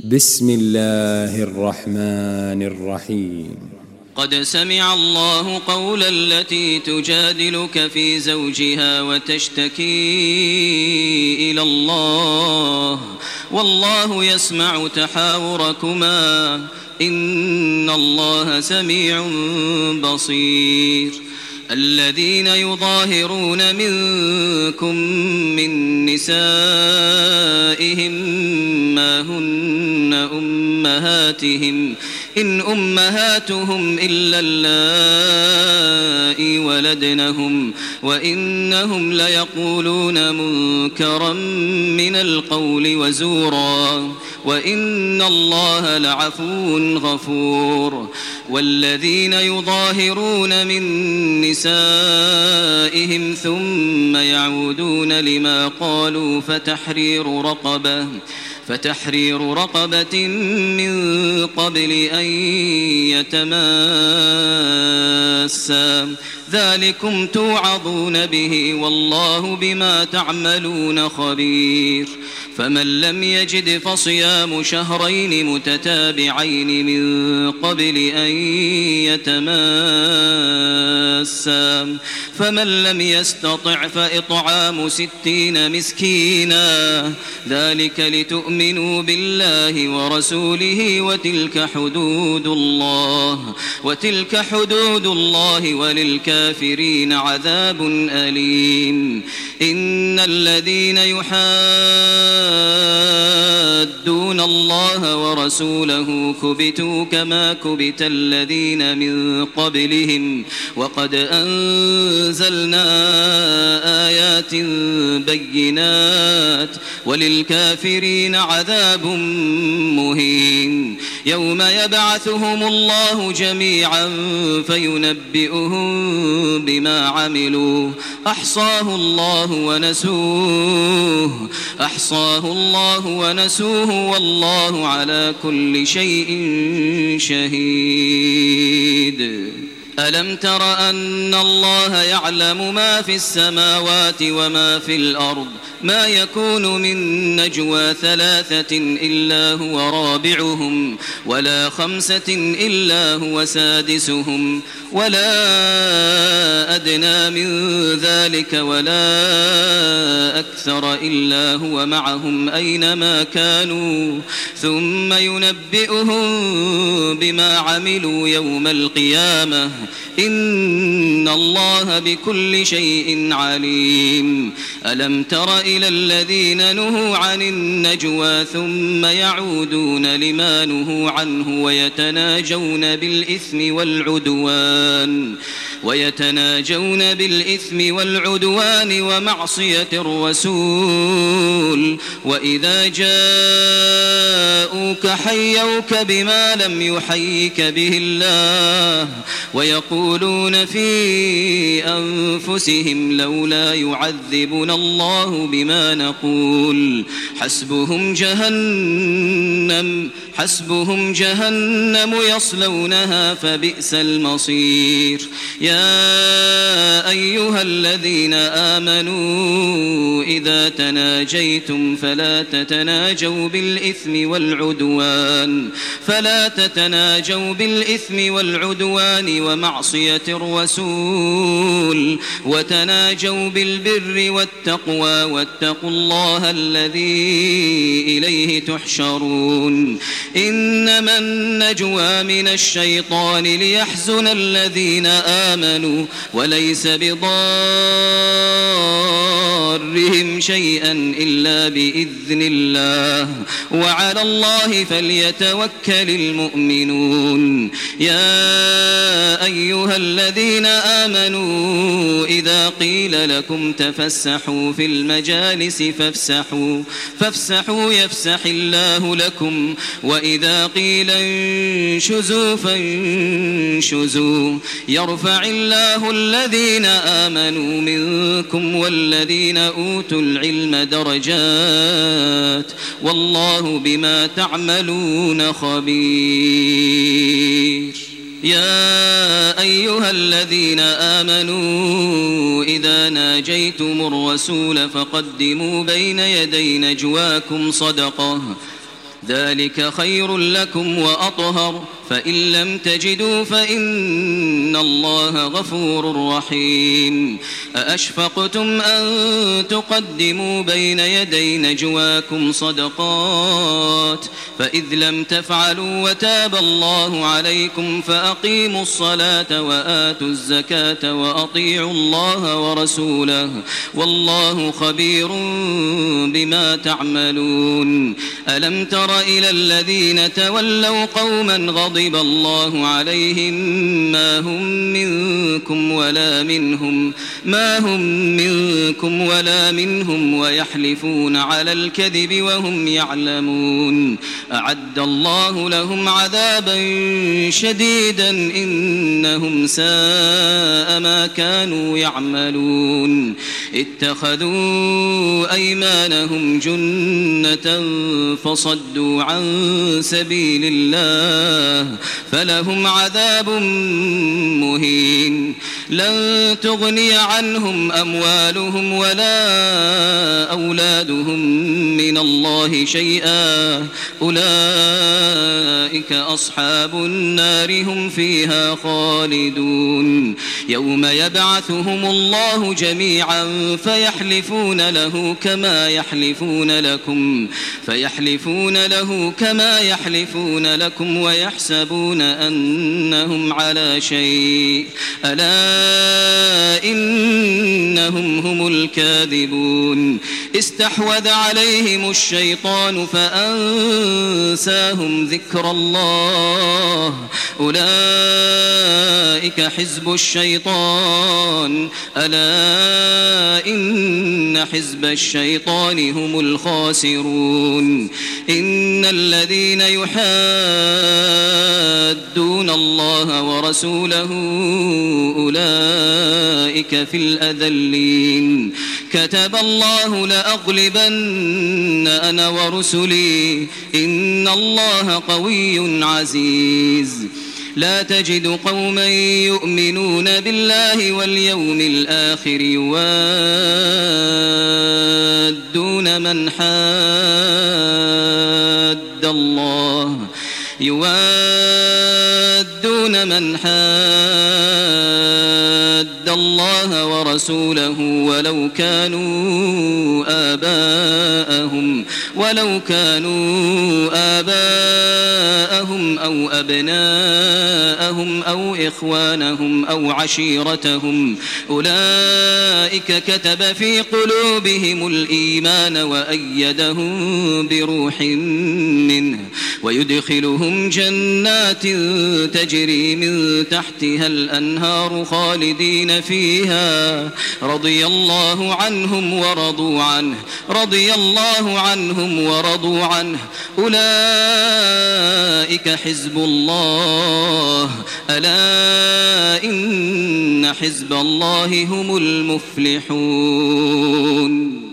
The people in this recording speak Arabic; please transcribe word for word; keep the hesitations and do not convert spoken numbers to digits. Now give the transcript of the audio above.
بسم الله الرحمن الرحيم. قد سمع الله قول التي تجادلك في زوجها وتشتكي إلى الله والله يسمع تحاوركما إن الله سميع بصير. الذين يظاهرون منكم من نسائهم ما هن أمهاتهم إن أمهاتهم إلا اللائي ولدنهم وإنهم ليقولون منكرا من القول وزورا وإن الله لعفو غفور. والذين يظاهرون من نسائهم ثم يعودون لما قالوا فتحرير رقبة فتحرير رقبة من قبل أن يتماسا ذلكم توعظون به والله بما تعملون خبير. فمن لم يجد فصيام شهرين متتابعين من قبل أن يتماسا فمن لم يستطع فإطعام ستين مسكينا ذلك لتؤمنوا بالله ورسوله وتلك حدود الله وتلك حدود الله وللكافرين عذاب أليم. إن الذين يحادون الله ورسوله كبتوا كما كبت الذين من قبلهم وقد أنزلنا آيات بينات وللكافرين عذاب مهين. يوم يبعثهم الله جميعا فينبئهم بما عملوا أحصاه الله ونسوه أحصاه الله ونسوه والله على كل شيء شهيد. ألم تر أن الله يعلم ما في السماوات وما في الأرض ما يكون من نجوى ثلاثة إلا هو رابعهم ولا خمسة إلا هو سادسهم ولا أدنى من ذلك ولا أكثر إلا هو معهم أينما كانوا ثم ينبئهم بما عملوا يوم القيامة إن الله بكل شيء عليم. ألم تر إلى الذين نهوا عن النجوى ثم يعودون لما نهوا عنه ويتناجون بالإثم والعدوان ويتناجون بالإثم والعدوان ومعصية الرسول وإذا جاءوك حيوك بما لم يحيك به الله ويقولون في أنفسهم لولا يعذبنا الله بما نقول حسبهم جهنم حسبهم جهنم يصلونها فبئس المصير. يا أيها الذين آمنوا إذا تناجيتم فلا تتناجوا بالإثم والعدوان فلا تتناجوا بالإثم والعدوان ومعصية الرسول وتناجوا بالبر والتقوى واتقوا الله الذي إليه تحشرون. إنما النجوى من الشيطان ليحزن الذين آمنوا وليس بضارهم شيئا إلا بإذن الله وعلى الله فليتوكل المؤمنون. يا أيها الذين آمنوا إذا قيل لكم تفسحوا في المجالس فافسحوا فافسحوا يفسح الله لكم وإذا قيل انشزوا فانشزوا يرفع الله الذين آمنوا منكم والذين أوتوا العلم درجات والله بما تعملون خبير. يا أيها الذين آمنوا إذا ناجيتم الرسول فقدموا بين يدي نجواكم صدقة ذلك خير لكم وأطهر فإن لم تجدوا فإن الله غفور رحيم أأشفقتم أن تقدموا بين يدي نجواكم صدقات فإذ لم تفعلوا وتاب الله عليكم فأقيموا الصلاة وآتوا الزكاة وأطيعوا الله ورسوله والله خبير بما تعملون ألم تر إلى الذين تولوا قوما غضب الله عليهم ما هم منكم ولا منهم ما هم منكم ولا منهم ويحلفون على الكذب وهم يعلمون أعد الله لهم عذابا شديدا إنهم ساء ما كانوا يعملون اتخذوا أيمانهم جنة فصدوا عن سبيل الله فلهم عذاب مهين لن تغني عنهم أموالهم ولا أولادهم من الله شيئا أولئك أصحاب النار هم فيها خالدون يوم يبعثهم الله جميعا فيحلفون له كما يحلفون لكم فيحلفون له كما يحلفون لكم ويحسبون أنهم على شيء ألا إنهم هم الكاذبون استحوذ عليهم الشيطان فأنساهم ذكر الله أولئك حزب الشيطان ألا إن حزب الشيطان هم الخاسرون إن الذين يحادون الله ورسوله أولئك في الأذلين كتب الله لأغلبن أنا ورسلي إن الله قوي عزيز لا تجد قوما يؤمنون بالله واليوم الآخر يوادون من حاد الله يوادون من حاد الله ورسوله ولو كانوا آباءهم ولو كانوا آباءهم أو أبناءهم أو إخوانهم أو عشيرتهم أولئك كتب في قلوبهم الإيمان وأيدهم بروح منه ويدخلهم جنات تجري من تحتها الأنهار خالدين فيها رضي الله عنهم ورضوا عنه رضي الله عنهم ورضوا عنه أولئك حزب الله ألا إن حزب الله هم المفلحون.